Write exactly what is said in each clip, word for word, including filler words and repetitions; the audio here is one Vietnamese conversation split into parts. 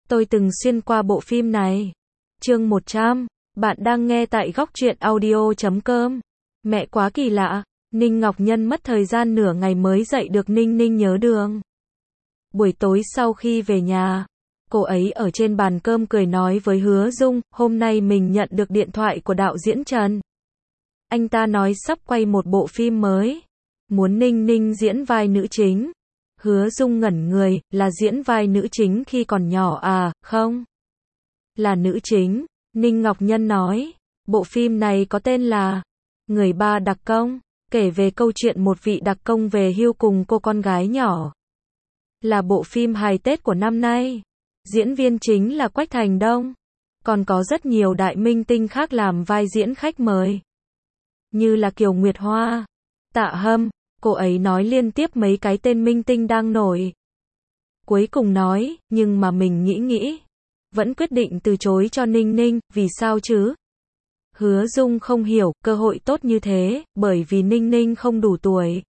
Tôi từng xuyên qua bộ phim này. Chương một trăm. Bạn đang nghe tại góc truyện audio chấm com. Mẹ quá kỳ lạ. Ninh Ngọc Nhân mất thời gian nửa ngày mới dạy được Ninh Ninh nhớ đường. Buổi tối sau khi về nhà, cô ấy ở trên bàn cơm cười nói với Hứa Dung, hôm nay mình nhận được điện thoại của đạo diễn Trần. Anh ta nói sắp quay một bộ phim mới, muốn Ninh Ninh diễn vai nữ chính. Hứa Dung ngẩn người, là diễn vai nữ chính khi còn nhỏ à, không? Là nữ chính. Ninh Ngọc Nhân nói, bộ phim này có tên là Người ba đặc công, kể về câu chuyện một vị đặc công về hưu cùng cô con gái nhỏ. Là bộ phim hài Tết của năm nay. Diễn viên chính là Quách Thành Đông. Còn có rất nhiều đại minh tinh khác làm vai diễn khách mời. Như là Kiều Nguyệt Hoa, Tạ Hâm, cô ấy nói liên tiếp mấy cái tên minh tinh đang nổi. Cuối cùng nói, nhưng mà mình nghĩ nghĩ, vẫn quyết định từ chối cho Ninh Ninh, vì sao chứ? Hứa Dung không hiểu, cơ hội tốt như thế, bởi vì Ninh Ninh không đủ tuổi.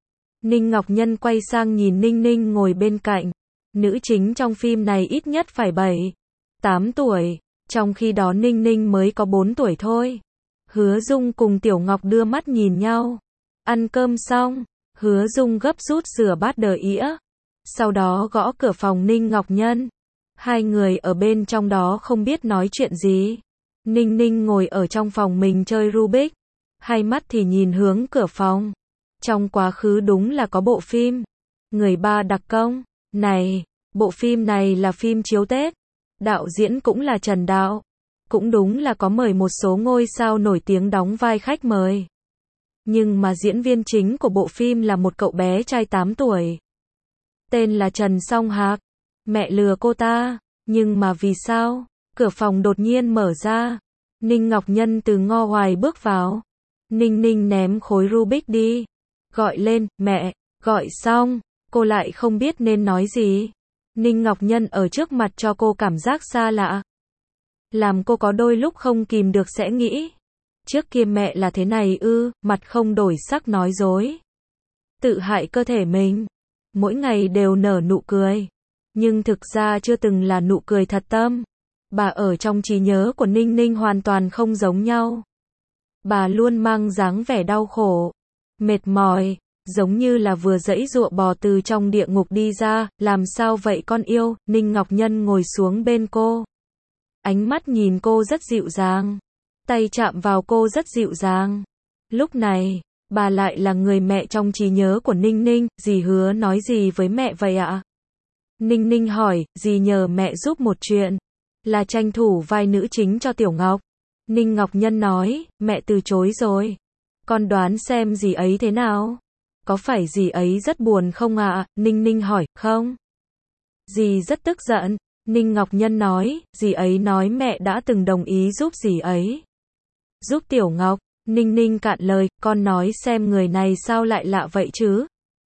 Ninh Ngọc Nhân quay sang nhìn Ninh Ninh ngồi bên cạnh. Nữ chính trong phim này ít nhất phải bảy, tám tuổi, trong khi đó Ninh Ninh mới có bốn tuổi thôi. Hứa Dung cùng Tiểu Ngọc đưa mắt nhìn nhau. Ăn cơm xong, Hứa Dung gấp rút rửa bát đờ ĩa. Sau đó gõ cửa phòng Ninh Ngọc Nhân. Hai người ở bên trong đó không biết nói chuyện gì. Ninh Ninh ngồi ở trong phòng mình chơi Rubik. Hai mắt thì nhìn hướng cửa phòng. Trong quá khứ đúng là có bộ phim Người ba đặc công. Này, bộ phim này là phim chiếu Tết. Đạo diễn cũng là Trần Đạo. Cũng đúng là có mời một số ngôi sao nổi tiếng đóng vai khách mời. Nhưng mà diễn viên chính của bộ phim là một cậu bé trai tám tuổi. Tên là Trần Song Hạc. Mẹ lừa cô ta. Nhưng mà vì sao? Cửa phòng đột nhiên mở ra. Ninh Ngọc Nhân từ ngo hoài bước vào. Ninh Ninh ném khối Rubik đi. Gọi lên, mẹ. Gọi xong, cô lại không biết nên nói gì. Ninh Ngọc Nhân ở trước mặt cho cô cảm giác xa lạ. Làm cô có đôi lúc không kìm được sẽ nghĩ. Trước kia mẹ là thế này ư, mặt không đổi sắc nói dối. Tự hại cơ thể mình. Mỗi ngày đều nở nụ cười. Nhưng thực ra chưa từng là nụ cười thật tâm. Bà ở trong trí nhớ của Ninh Ninh hoàn toàn không giống nhau. Bà luôn mang dáng vẻ đau khổ, mệt mỏi, giống như là vừa giãy giụa bò từ trong địa ngục đi ra. Làm sao vậy con yêu? Ninh Ngọc Nhân ngồi xuống bên cô. Ánh mắt nhìn cô rất dịu dàng. Tay chạm vào cô rất dịu dàng. Lúc này, bà lại là người mẹ trong trí nhớ của Ninh Ninh. Dì hứa nói gì với mẹ vậy ạ? Ninh Ninh hỏi, dì nhờ mẹ giúp một chuyện. Là tranh thủ vai nữ chính cho Tiểu Ngọc. Ninh Ngọc Nhân nói, mẹ từ chối rồi. Con đoán xem dì ấy thế nào? Có phải dì ấy rất buồn không ạ? Ninh Ninh hỏi, không. Dì rất tức giận. Ninh Ngọc Nhân nói, dì ấy nói mẹ đã từng đồng ý giúp dì ấy. Giúp Tiểu Ngọc. Ninh Ninh cạn lời, con nói xem người này sao lại lạ vậy chứ?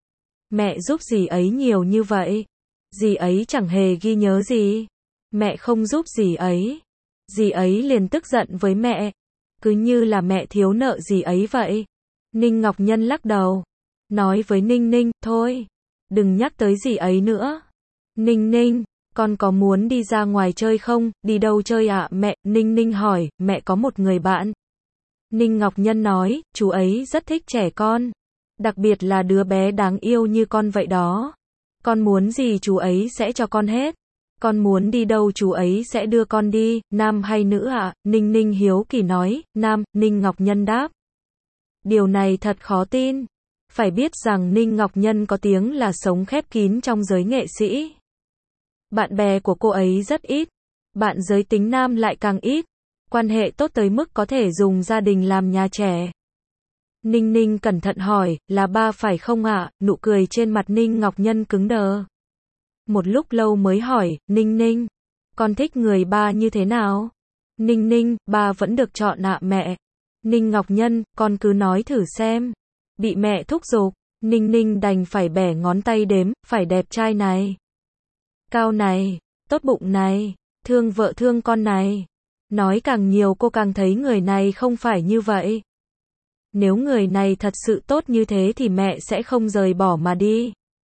Mẹ giúp dì ấy nhiều như vậy. Dì ấy chẳng hề ghi nhớ gì. Mẹ không giúp dì ấy. Dì ấy liền tức giận với mẹ. Cứ như là mẹ thiếu nợ dì ấy vậy. Ninh Ngọc Nhân lắc đầu. Nói với Ninh Ninh, thôi. Đừng nhắc tới dì ấy nữa. Ninh Ninh, con có muốn đi ra ngoài chơi không? Đi đâu chơi ạ mẹ? Ninh Ninh hỏi, mẹ có một người bạn. Ninh Ngọc Nhân nói, chú ấy rất thích trẻ con. Đặc biệt là đứa bé đáng yêu như con vậy đó. Con muốn gì chú ấy sẽ cho con hết. Con muốn đi đâu chú ấy sẽ đưa con đi. Nam hay nữ ạ? Ninh Ninh hiếu kỳ nói. Nam. Ninh Ngọc Nhân đáp. Điều này thật khó tin. Phải biết rằng Ninh Ngọc Nhân có tiếng là sống khép kín trong giới nghệ sĩ. Bạn bè của cô ấy rất ít. Bạn giới tính nam lại càng ít. Quan hệ tốt tới mức có thể dùng gia đình làm nhà trẻ. Ninh Ninh cẩn thận hỏi, là ba phải không ạ? Nụ cười trên mặt Ninh Ngọc Nhân cứng đờ. Một lúc lâu mới hỏi, Ninh Ninh, con thích người ba như thế nào? Ninh Ninh, ba vẫn được chọn ạ mẹ. Ninh Ngọc Nhân, con cứ nói thử xem. Bị mẹ thúc giục, Ninh Ninh đành phải bẻ ngón tay đếm, phải đẹp trai này, cao này, tốt bụng này, thương vợ thương con này. Nói càng nhiều cô càng thấy người này không phải như vậy. Nếu người này thật sự tốt như thế thì mẹ sẽ không rời bỏ mà đi.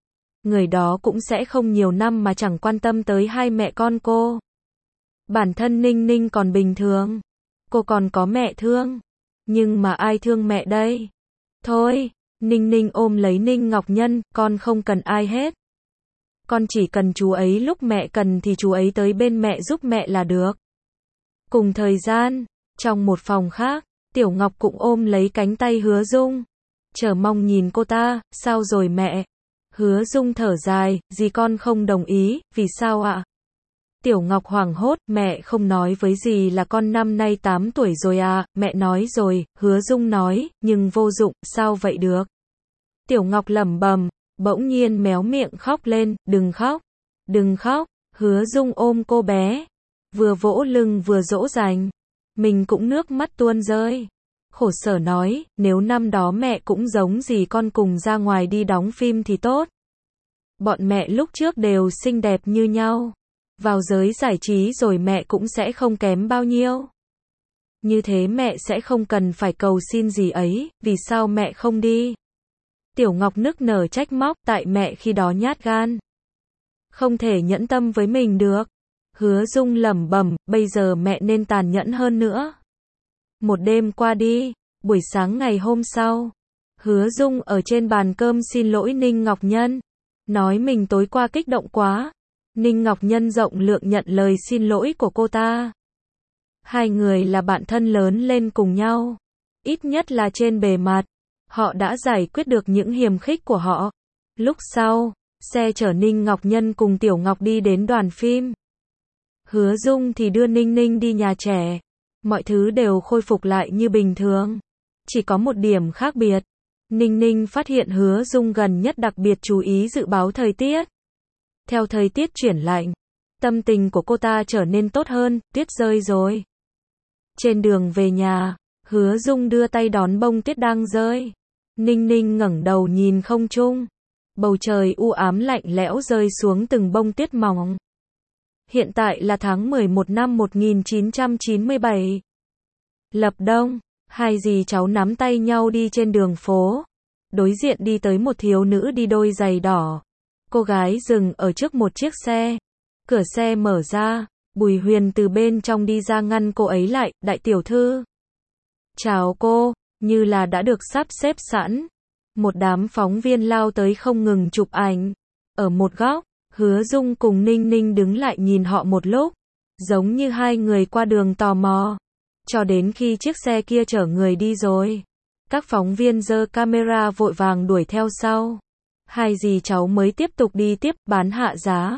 người đó cũng sẽ không nhiều năm mà chẳng quan tâm tới hai mẹ con cô. Bản thân Ninh Ninh còn bình thường, cô còn có mẹ thương, nhưng mà ai thương mẹ đây? Thôi, Ninh Ninh ôm lấy Ninh Ngọc Nhân, con không cần ai hết. Con chỉ cần chú ấy lúc mẹ cần thì chú ấy tới bên mẹ giúp mẹ là được. Cùng thời gian, trong một phòng khác, Tiểu Ngọc cũng ôm lấy cánh tay Hứa Dung, chờ mong nhìn cô ta, sao rồi mẹ? Hứa Dung thở dài, dì con không đồng ý, vì sao ạ? Tiểu Ngọc hoảng hốt, mẹ không nói với dì là con năm nay tám tuổi rồi à, mẹ nói rồi, Hứa Dung nói, nhưng vô dụng, sao vậy được? Tiểu Ngọc lẩm bẩm, bỗng nhiên méo miệng khóc lên, đừng khóc, đừng khóc, Hứa Dung ôm cô bé, vừa vỗ lưng vừa dỗ dành, mình cũng nước mắt tuôn rơi. Khổ sở nói, nếu năm đó mẹ cũng giống dì con cùng ra ngoài đi đóng phim thì tốt. Bọn mẹ lúc trước đều xinh đẹp như nhau. Vào giới giải trí rồi mẹ cũng sẽ không kém bao nhiêu. Như thế mẹ sẽ không cần phải cầu xin gì ấy, vì sao mẹ không đi? Tiểu Ngọc nức nở trách móc, tại mẹ khi đó nhát gan. Không thể nhẫn tâm với mình được. Hứa Dung lẩm bẩm, bây giờ mẹ nên tàn nhẫn hơn nữa. Một đêm qua đi, buổi sáng ngày hôm sau, Hứa Dung ở trên bàn cơm xin lỗi Ninh Ngọc Nhân, nói mình tối qua kích động quá. Ninh Ngọc Nhân rộng lượng nhận lời xin lỗi của cô ta. Hai người là bạn thân lớn lên cùng nhau, ít nhất là trên bề mặt, họ đã giải quyết được những hiềm khích của họ. Lúc sau, xe chở Ninh Ngọc Nhân cùng Tiểu Ngọc đi đến đoàn phim. Hứa Dung thì đưa Ninh Ninh đi nhà trẻ. Mọi thứ đều khôi phục lại như bình thường. Chỉ có một điểm khác biệt. Ninh Ninh phát hiện Hứa Dung gần nhất đặc biệt chú ý dự báo thời tiết. Theo thời tiết chuyển lạnh, tâm tình của cô ta trở nên tốt hơn, tuyết rơi rồi. Trên đường về nhà, Hứa Dung đưa tay đón bông tuyết đang rơi. Ninh Ninh ngẩng đầu nhìn không trung. Bầu trời u ám lạnh lẽo rơi xuống từng bông tuyết mỏng. Hiện tại là tháng mười một năm một nghìn chín trăm chín mươi bảy. Lập đông, hai dì cháu nắm tay nhau đi trên đường phố. Đối diện đi tới một thiếu nữ đi đôi giày đỏ. Cô gái dừng ở trước một chiếc xe. Cửa xe mở ra, Bùi Huyền từ bên trong đi ra ngăn cô ấy lại, đại tiểu thư. Chào cô, như là đã được sắp xếp sẵn. Một đám phóng viên lao tới không ngừng chụp ảnh. Ở một góc, Hứa Dung cùng Ninh Ninh đứng lại nhìn họ một lúc, giống như hai người qua đường tò mò. Cho đến khi chiếc xe kia chở người đi rồi, các phóng viên giơ camera vội vàng đuổi theo sau. Hai dì cháu mới tiếp tục đi tiếp, bán hạ giá.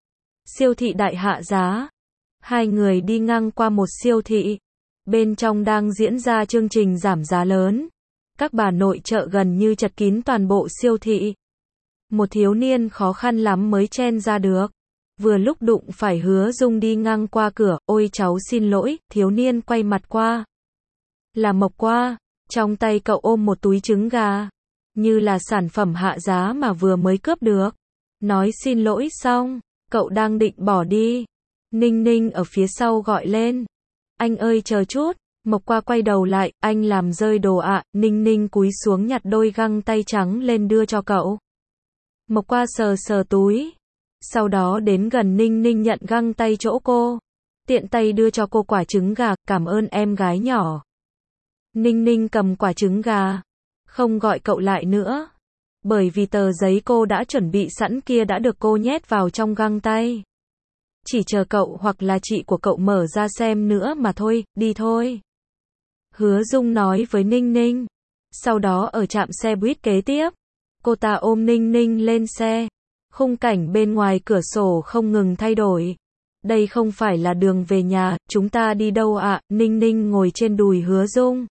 Siêu thị đại hạ giá. Hai người đi ngang qua một siêu thị. Bên trong đang diễn ra chương trình giảm giá lớn. Các bà nội trợ gần như chật kín toàn bộ siêu thị. Một thiếu niên khó khăn lắm mới chen ra được. Vừa lúc đụng phải Hứa Dung đi ngang qua cửa, ôi cháu xin lỗi, thiếu niên quay mặt qua. Là Mộc Qua, trong tay cậu ôm một túi trứng gà. Như là sản phẩm hạ giá mà vừa mới cướp được. Nói xin lỗi xong, cậu đang định bỏ đi. Ninh Ninh ở phía sau gọi lên. Anh ơi chờ chút, Mộc Qua quay đầu lại, anh làm rơi đồ ạ, Ninh Ninh cúi xuống nhặt đôi găng tay trắng lên đưa cho cậu. Mộc Qua sờ sờ túi. Sau đó đến gần Ninh Ninh nhận găng tay chỗ cô. Tiện tay đưa cho cô quả trứng gà, cảm ơn em gái nhỏ. Ninh Ninh cầm quả trứng gà. Không gọi cậu lại nữa. Bởi vì tờ giấy cô đã chuẩn bị sẵn kia đã được cô nhét vào trong găng tay. Chỉ chờ cậu hoặc là chị của cậu mở ra xem nữa mà thôi, đi thôi. Hứa Dung nói với Ninh Ninh. Sau đó ở trạm xe buýt kế tiếp, cô ta ôm Ninh Ninh lên xe. Khung cảnh bên ngoài cửa sổ không ngừng thay đổi. Đây không phải là đường về nhà, chúng ta đi đâu ạ? Ninh Ninh ngồi trên đùi Hứa Dung.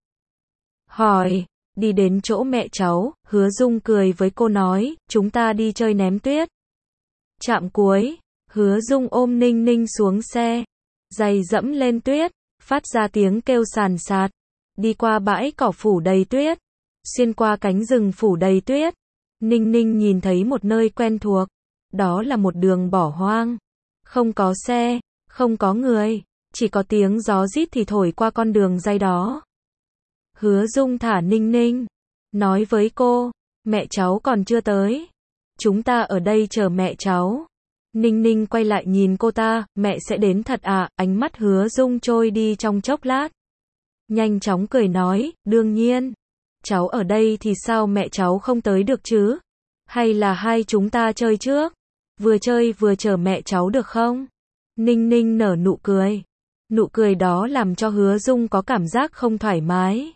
Hỏi, đi đến chỗ mẹ cháu, Hứa Dung cười với cô nói, chúng ta đi chơi ném tuyết. Trạm cuối, Hứa Dung ôm Ninh Ninh xuống xe. Giày dẫm lên tuyết, phát ra tiếng kêu sàn sạt. Đi qua bãi cỏ phủ đầy tuyết. Xuyên qua cánh rừng phủ đầy tuyết. Ninh Ninh nhìn thấy một nơi quen thuộc. Đó là một đường bỏ hoang. Không có xe, không có người. Chỉ có tiếng gió rít thì thổi qua con đường ray đó. Hứa Dung thả Ninh Ninh. Nói với cô, mẹ cháu còn chưa tới. chúng ta ở đây chờ mẹ cháu. Ninh Ninh quay lại nhìn cô ta, mẹ sẽ đến thật à, ánh mắt Hứa Dung trôi đi trong chốc lát. Nhanh chóng cười nói, đương nhiên. Cháu ở đây thì sao mẹ cháu không tới được chứ? Hay là hai chúng ta chơi trước? Vừa chơi vừa chờ mẹ cháu được không? Ninh Ninh nở nụ cười. Nụ cười đó làm cho Hứa Dung có cảm giác không thoải mái.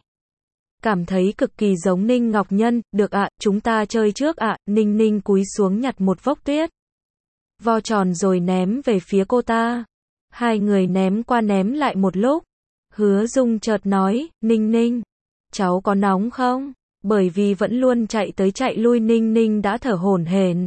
Cảm thấy cực kỳ giống Ninh Ngọc Nhân, được ạ, chúng ta chơi trước ạ, Ninh Ninh cúi xuống nhặt một vốc tuyết. Vo tròn rồi ném về phía cô ta. Hai người ném qua ném lại một lúc. Hứa Dung chợt nói, Ninh Ninh, cháu có nóng không? Bởi vì vẫn luôn chạy tới chạy lui Ninh Ninh đã thở hổn hển.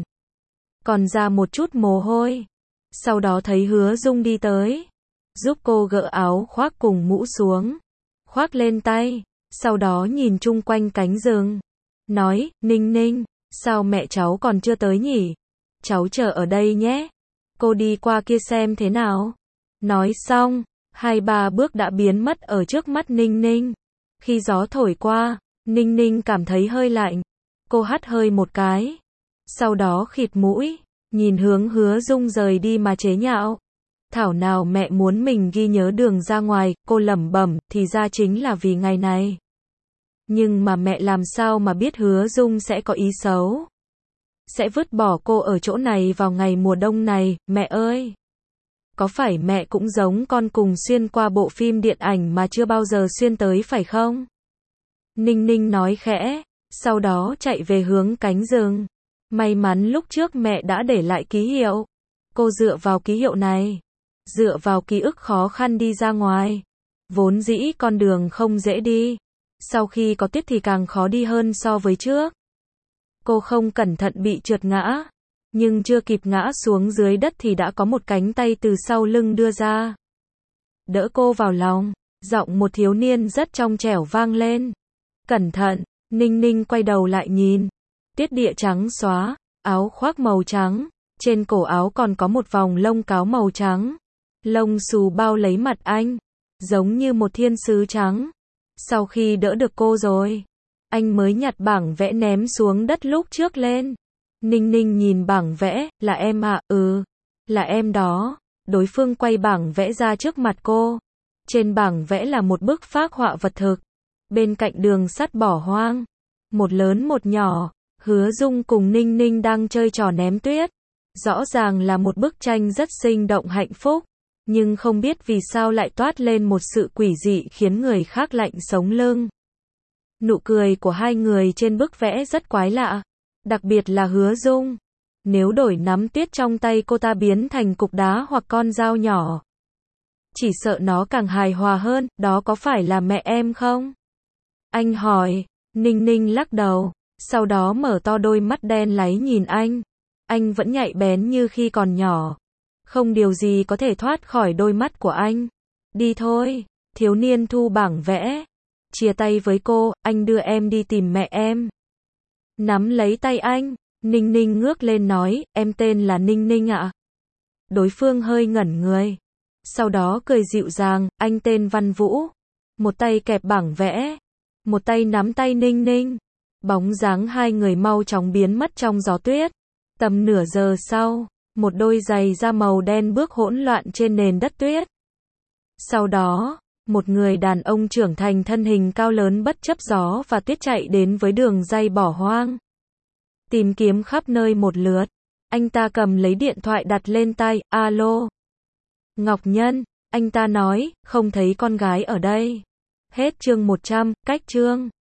Còn ra một chút mồ hôi. Sau đó thấy Hứa Dung đi tới. Giúp cô gỡ áo khoác cùng mũ xuống. Khoác lên tay. Sau đó nhìn chung quanh cánh rừng. Nói, Ninh Ninh, sao mẹ cháu còn chưa tới nhỉ? Cháu chờ ở đây nhé. Cô đi qua kia xem thế nào. Nói xong, hai ba bước đã biến mất ở trước mắt Ninh Ninh. Khi gió thổi qua, Ninh Ninh cảm thấy hơi lạnh. Cô hắt hơi một cái. Sau đó khịt mũi, nhìn hướng Hứa Dung rời đi mà chế nhạo. Thảo nào mẹ muốn mình ghi nhớ đường ra ngoài, cô lẩm bẩm, thì ra chính là vì ngày này. Nhưng mà mẹ làm sao mà biết Hứa Dung sẽ có ý xấu. Sẽ vứt bỏ cô ở chỗ này vào ngày mùa đông này, mẹ ơi. Có phải mẹ cũng giống con cùng xuyên qua bộ phim điện ảnh mà chưa bao giờ xuyên tới phải không? Ninh Ninh nói khẽ, sau đó chạy về hướng cánh rừng. May mắn lúc trước mẹ đã để lại ký hiệu. Cô dựa vào ký hiệu này, dựa vào ký ức khó khăn đi ra ngoài. Vốn dĩ con đường không dễ đi. Sau khi có tuyết thì càng khó đi hơn so với trước. Cô không cẩn thận bị trượt ngã. Nhưng chưa kịp ngã xuống dưới đất thì đã có một cánh tay từ sau lưng đưa ra. Đỡ cô vào lòng. Giọng một thiếu niên rất trong trẻo vang lên. Cẩn thận. Ninh Ninh quay đầu lại nhìn. Tuyết địa trắng xóa. Áo khoác màu trắng. Trên cổ áo còn có một vòng lông cáo màu trắng. Lông xù bao lấy mặt anh. Giống như một thiên sứ trắng. Sau khi đỡ được cô rồi, anh mới nhặt bảng vẽ ném xuống đất lúc trước lên. Ninh Ninh nhìn bảng vẽ, là em ạ, à? Ừ, là em đó. Đối phương quay bảng vẽ ra trước mặt cô. Trên bảng vẽ là một bức phác họa vật thực. Bên cạnh đường sắt bỏ hoang. Một lớn một nhỏ. Hứa Dung cùng Ninh Ninh đang chơi trò ném tuyết. Rõ ràng là một bức tranh rất sinh động hạnh phúc. Nhưng không biết vì sao lại toát lên một sự quỷ dị khiến người khác lạnh sống lưng. Nụ cười của hai người trên bức vẽ rất quái lạ. Đặc biệt là Hứa Dung. Nếu đổi nắm tuyết trong tay cô ta biến thành cục đá hoặc con dao nhỏ, chỉ sợ nó càng hài hòa hơn, đó có phải là mẹ em không? Anh hỏi. Ninh Ninh lắc đầu. Sau đó mở to đôi mắt đen láy nhìn anh. Anh vẫn nhạy bén như khi còn nhỏ. Không điều gì có thể thoát khỏi đôi mắt của anh. Đi thôi. Thiếu niên thu bảng vẽ. Chia tay với cô, anh đưa em đi tìm mẹ em. Nắm lấy tay anh. Ninh Ninh ngước lên nói, em tên là Ninh Ninh ạ. Đối phương hơi ngẩn người. Sau đó cười dịu dàng, anh tên Văn Vũ. Một tay kẹp bảng vẽ. Một tay nắm tay Ninh Ninh. Bóng dáng hai người mau chóng biến mất trong gió tuyết. Tầm nửa giờ sau, một đôi giày da màu đen bước hỗn loạn trên nền đất tuyết. Sau đó, một người đàn ông trưởng thành thân hình cao lớn bất chấp gió và tuyết chạy đến với đường ray bỏ hoang. Tìm kiếm khắp nơi một lượt. Anh ta cầm lấy điện thoại đặt lên tai, alo. Ngọc Nhân, anh ta nói, không thấy con gái ở đây. Hết chương một trăm, cách chương.